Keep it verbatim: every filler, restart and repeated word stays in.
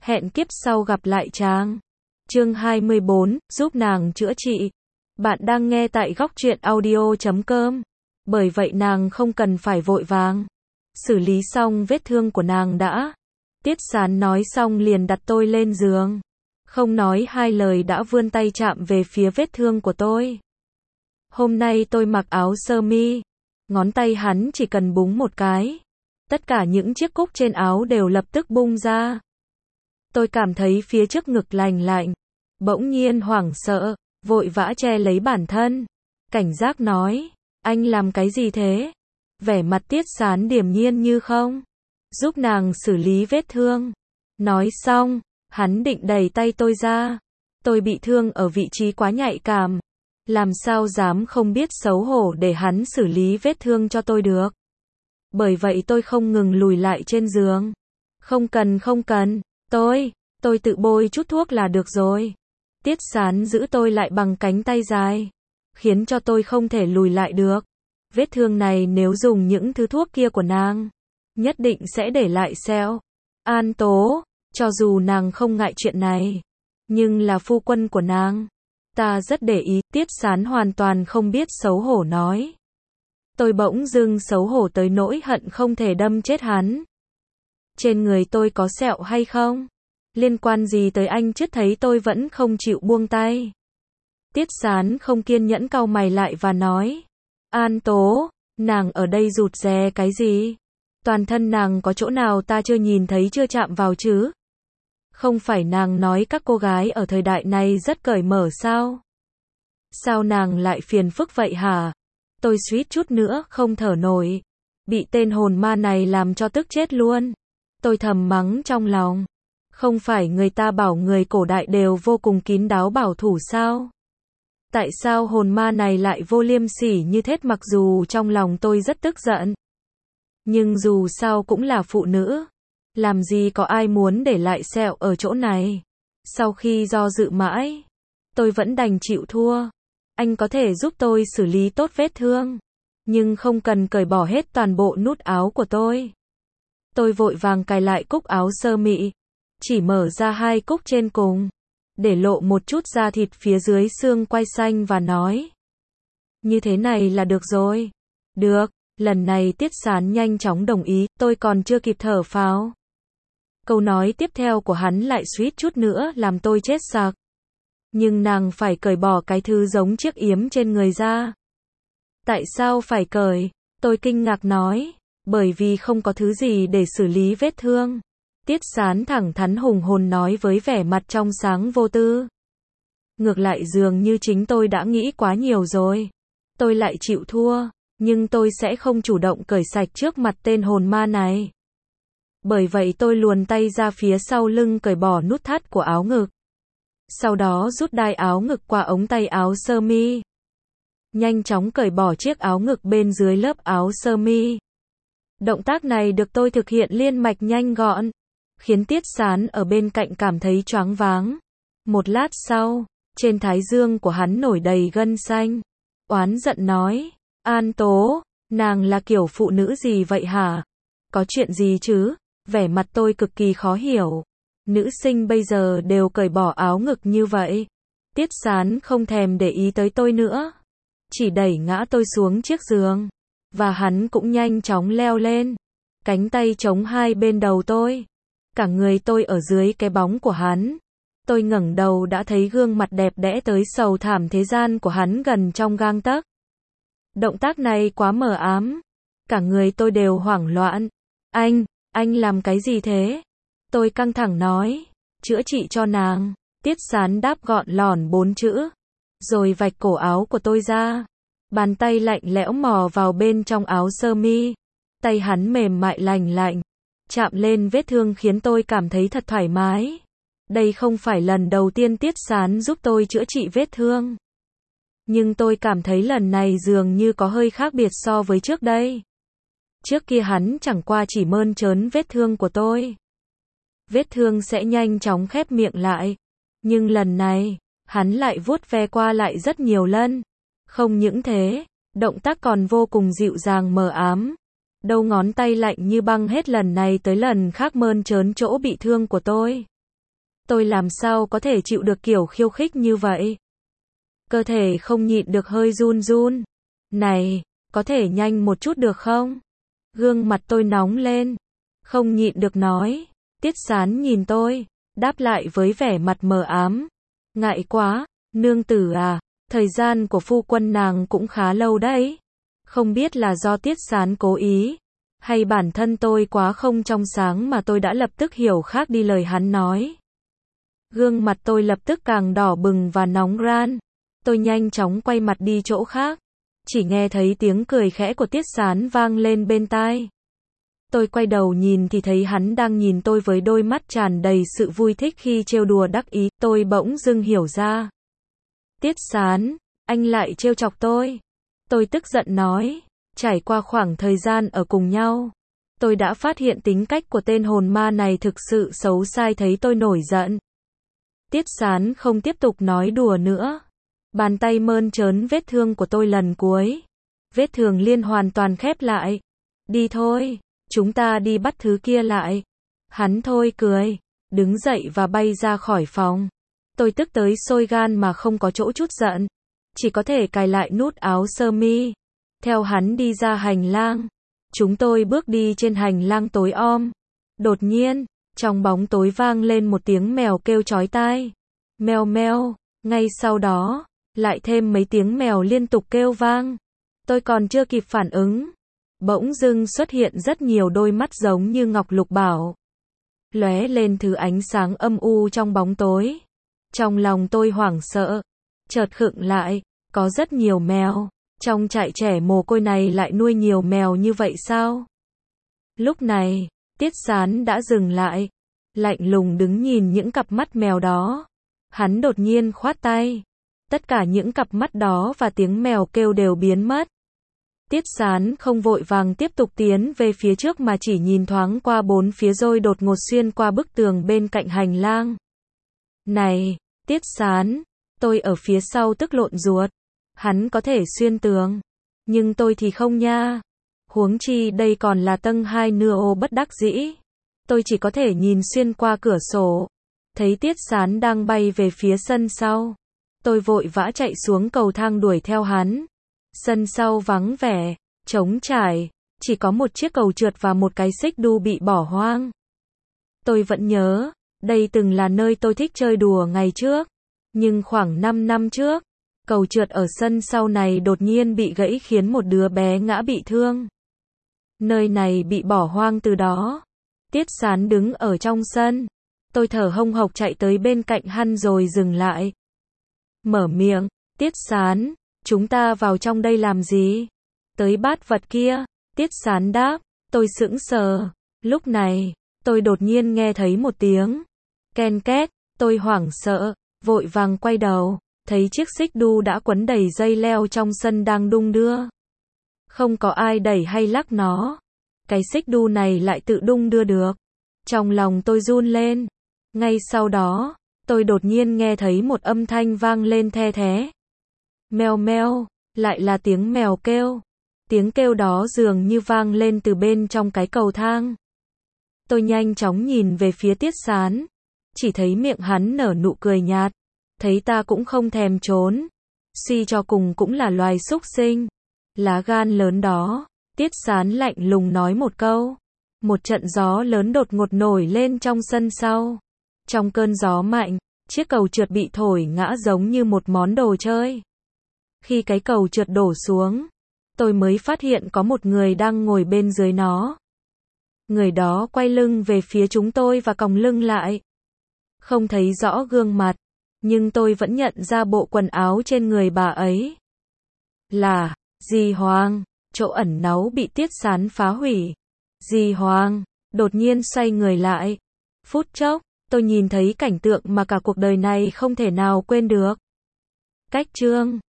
Hẹn kiếp sau gặp lại chàng. Chương hai mươi bốn, giúp nàng chữa trị. Bạn đang nghe tại góc truyện audio chấm com. Bởi vậy nàng không cần phải vội vàng. Xử lý xong vết thương của nàng đã. Tiết Sán nói xong liền đặt tôi lên giường. Không nói hai lời đã vươn tay chạm về phía vết thương của tôi. Hôm nay tôi mặc áo sơ mi. Ngón tay hắn chỉ cần búng một cái. Tất cả những chiếc cúc trên áo đều lập tức bung ra. Tôi cảm thấy phía trước ngực lành lạnh. Bỗng nhiên hoảng sợ, vội vã che lấy bản thân. Cảnh giác nói, anh làm cái gì thế? Vẻ mặt Tiết Sán điềm nhiên như không. Giúp nàng xử lý vết thương. Nói xong, hắn định đẩy tay tôi ra. Tôi bị thương ở vị trí quá nhạy cảm. Làm sao dám không biết xấu hổ để hắn xử lý vết thương cho tôi được. Bởi vậy tôi không ngừng lùi lại trên giường. Không cần không cần, tôi, tôi tự bôi chút thuốc là được rồi. Tiết Sán giữ tôi lại bằng cánh tay dài, khiến cho tôi không thể lùi lại được. Vết thương này nếu dùng những thứ thuốc kia của nàng, nhất định sẽ để lại sẹo. An Tố, cho dù nàng không ngại chuyện này, nhưng là phu quân của nàng. Ta rất để ý, Tiết Sán hoàn toàn không biết xấu hổ nói. Tôi bỗng dưng xấu hổ tới nỗi hận không thể đâm chết hắn. Trên người tôi có sẹo hay không? Liên quan gì tới anh chứ, thấy tôi vẫn không chịu buông tay. Tiết Sán không kiên nhẫn cau mày lại và nói. An Tố, nàng ở đây rụt rè cái gì? Toàn thân nàng có chỗ nào ta chưa nhìn thấy chưa chạm vào chứ? Không phải nàng nói các cô gái ở thời đại này rất cởi mở sao? Sao nàng lại phiền phức vậy hả? Tôi suýt chút nữa không thở nổi. Bị tên hồn ma này làm cho tức chết luôn. Tôi thầm mắng trong lòng. Không phải người ta bảo người cổ đại đều vô cùng kín đáo bảo thủ sao? Tại sao hồn ma này lại vô liêm sỉ như thế? Mặc dù trong lòng tôi rất tức giận, nhưng dù sao cũng là phụ nữ. Làm gì có ai muốn để lại sẹo ở chỗ này. Sau khi do dự mãi, tôi vẫn đành chịu thua. Anh có thể giúp tôi xử lý tốt vết thương, nhưng không cần cởi bỏ hết toàn bộ nút áo của tôi. Tôi vội vàng cài lại cúc áo sơ mi, chỉ mở ra hai cúc trên cùng, để lộ một chút da thịt phía dưới xương quai xanh và nói. Như thế này là được rồi. Được, lần này Tiết Sán nhanh chóng đồng ý, tôi còn chưa kịp thở phào. Câu nói tiếp theo của hắn lại suýt chút nữa làm tôi chết sặc. Nhưng nàng phải cởi bỏ cái thứ giống chiếc yếm trên người ra. Tại sao phải cởi? Tôi kinh ngạc nói. Bởi vì không có thứ gì để xử lý vết thương. Tiết Sán thẳng thắn hùng hồn nói với vẻ mặt trong sáng vô tư. Ngược lại dường như chính tôi đã nghĩ quá nhiều rồi. Tôi lại chịu thua, nhưng tôi sẽ không chủ động cởi sạch trước mặt tên hồn ma này. Bởi vậy tôi luồn tay ra phía sau lưng cởi bỏ nút thắt của áo ngực. Sau đó rút đai áo ngực qua ống tay áo sơ mi. Nhanh chóng cởi bỏ chiếc áo ngực bên dưới lớp áo sơ mi. Động tác này được tôi thực hiện liên mạch nhanh gọn, khiến Tiết Sán ở bên cạnh cảm thấy choáng váng. Một lát sau, trên thái dương của hắn nổi đầy gân xanh. Oán giận nói, An Tố, nàng là kiểu phụ nữ gì vậy hả? Có chuyện gì chứ? Vẻ mặt tôi cực kỳ khó hiểu. Nữ sinh bây giờ đều cởi bỏ áo ngực như vậy. Tiết Sán không thèm để ý tới tôi nữa, chỉ đẩy ngã tôi xuống chiếc giường. Và hắn cũng nhanh chóng leo lên, cánh tay chống hai bên đầu tôi. Cả người tôi ở dưới cái bóng của hắn. Tôi ngẩng đầu đã thấy gương mặt đẹp đẽ tới sầu thảm thế gian của hắn gần trong gang tấc. Động tác này quá mờ ám. Cả người tôi đều hoảng loạn. Anh, anh làm cái gì thế? Tôi căng thẳng nói. Chữa trị cho nàng. Tiết Sán đáp gọn lỏn bốn chữ. Rồi vạch cổ áo của tôi ra. Bàn tay lạnh lẽo mò vào bên trong áo sơ mi. Tay hắn mềm mại lành lạnh, chạm lên vết thương khiến tôi cảm thấy thật thoải mái. Đây không phải lần đầu tiên Tiết Sán giúp tôi chữa trị vết thương. Nhưng tôi cảm thấy lần này dường như có hơi khác biệt so với trước đây. Trước kia hắn chẳng qua chỉ mơn trớn vết thương của tôi. Vết thương sẽ nhanh chóng khép miệng lại. Nhưng lần này, hắn lại vuốt ve qua lại rất nhiều lần. Không những thế, động tác còn vô cùng dịu dàng mờ ám. Đầu ngón tay lạnh như băng hết lần này tới lần khác mơn trớn chỗ bị thương của tôi. Tôi làm sao có thể chịu được kiểu khiêu khích như vậy? Cơ thể không nhịn được hơi run run. Này, có thể nhanh một chút được không? Gương mặt tôi nóng lên. Không nhịn được nói. Tiết Sán nhìn tôi, đáp lại với vẻ mặt mờ ám. Ngại quá, nương tử à, thời gian của phu quân nàng cũng khá lâu đấy. Không biết là do Tiết Sán cố ý, hay bản thân tôi quá không trong sáng mà tôi đã lập tức hiểu khác đi lời hắn nói. Gương mặt tôi lập tức càng đỏ bừng và nóng ran. Tôi nhanh chóng quay mặt đi chỗ khác. Chỉ nghe thấy tiếng cười khẽ của Tiết Sán vang lên bên tai. Tôi quay đầu nhìn thì thấy hắn đang nhìn tôi với đôi mắt tràn đầy sự vui thích khi trêu đùa đắc ý. Tôi bỗng dưng hiểu ra. Tiết Sán, anh lại trêu chọc tôi. Tôi tức giận nói. Trải qua khoảng thời gian ở cùng nhau, tôi đã phát hiện tính cách của tên hồn ma này thực sự xấu sai, thấy tôi nổi giận. Tiết Sán không tiếp tục nói đùa nữa. Bàn tay mơn trớn vết thương của tôi lần cuối. Vết thương liên hoàn toàn khép lại. Đi thôi, chúng ta đi bắt thứ kia lại. Hắn thôi cười, đứng dậy và bay ra khỏi phòng. Tôi tức tới sôi gan mà không có chỗ chút giận. Chỉ có thể cài lại nút áo sơ mi. Theo hắn đi ra hành lang. Chúng tôi bước đi trên hành lang tối om. Đột nhiên, trong bóng tối vang lên một tiếng mèo kêu chói tai. Meo meo, ngay sau đó, lại thêm mấy tiếng mèo liên tục kêu vang. Tôi còn chưa kịp phản ứng. Bỗng dưng xuất hiện rất nhiều đôi mắt giống như ngọc lục bảo. Lóe lên thứ ánh sáng âm u trong bóng tối. Trong lòng tôi hoảng sợ. Chợt khựng lại, có rất nhiều mèo. Trong trại trẻ mồ côi này lại nuôi nhiều mèo như vậy sao? Lúc này, Tiết Sán đã dừng lại. Lạnh lùng đứng nhìn những cặp mắt mèo đó. Hắn đột nhiên khoát tay. Tất cả những cặp mắt đó và tiếng mèo kêu đều biến mất. Tiết Sán không vội vàng tiếp tục tiến về phía trước mà chỉ nhìn thoáng qua bốn phía rồi đột ngột xuyên qua bức tường bên cạnh hành lang. Này, Tiết Sán, tôi ở phía sau tức lộn ruột. Hắn có thể xuyên tường, nhưng tôi thì không nha. Huống chi đây còn là tầng hai nưa ô, bất đắc dĩ. Tôi chỉ có thể nhìn xuyên qua cửa sổ. Thấy Tiết Sán đang bay về phía sân sau. Tôi vội vã chạy xuống cầu thang đuổi theo hắn. Sân sau vắng vẻ, trống trải, chỉ có một chiếc cầu trượt và một cái xích đu bị bỏ hoang. Tôi vẫn nhớ, đây từng là nơi tôi thích chơi đùa ngày trước. Nhưng khoảng năm năm trước, cầu trượt ở sân sau này đột nhiên bị gãy khiến một đứa bé ngã bị thương. Nơi này bị bỏ hoang từ đó. Tiết Sán đứng ở trong sân. Tôi thở hồng hộc chạy tới bên cạnh hắn rồi dừng lại. Mở miệng, Tiết Sán, chúng ta vào trong đây làm gì? Tới bát vật kia. Tiết Sán đáp. Tôi sững sờ. Lúc này, tôi đột nhiên nghe thấy một tiếng ken két. Tôi hoảng sợ, vội vàng quay đầu. Thấy chiếc xích đu đã quấn đầy dây leo trong sân đang đung đưa. Không có ai đẩy hay lắc nó. Cái xích đu này lại tự đung đưa được. Trong lòng tôi run lên. Ngay sau đó, tôi đột nhiên nghe thấy một âm thanh vang lên the thé. Meo meo, lại là tiếng mèo kêu. Tiếng kêu đó dường như vang lên từ bên trong cái cầu thang. Tôi nhanh chóng nhìn về phía Tiết Sán. Chỉ thấy miệng hắn nở nụ cười nhạt. Thấy ta cũng không thèm trốn. Suy cho cùng cũng là loài súc sinh. Lá gan lớn đó. Tiết Sán lạnh lùng nói một câu. Một trận gió lớn đột ngột nổi lên trong sân sau. Trong cơn gió mạnh, chiếc cầu trượt bị thổi ngã giống như một món đồ chơi. Khi cái cầu trượt đổ xuống, tôi mới phát hiện có một người đang ngồi bên dưới nó. Người đó quay lưng về phía chúng tôi và còng lưng lại. Không thấy rõ gương mặt, nhưng tôi vẫn nhận ra bộ quần áo trên người bà ấy. Là Dì Hoàng. Chỗ ẩn náu bị Tiết Sán phá hủy. Dì Hoàng đột nhiên xoay người lại. Phút chốc, tôi nhìn thấy cảnh tượng mà cả cuộc đời này không thể nào quên được. Cách chương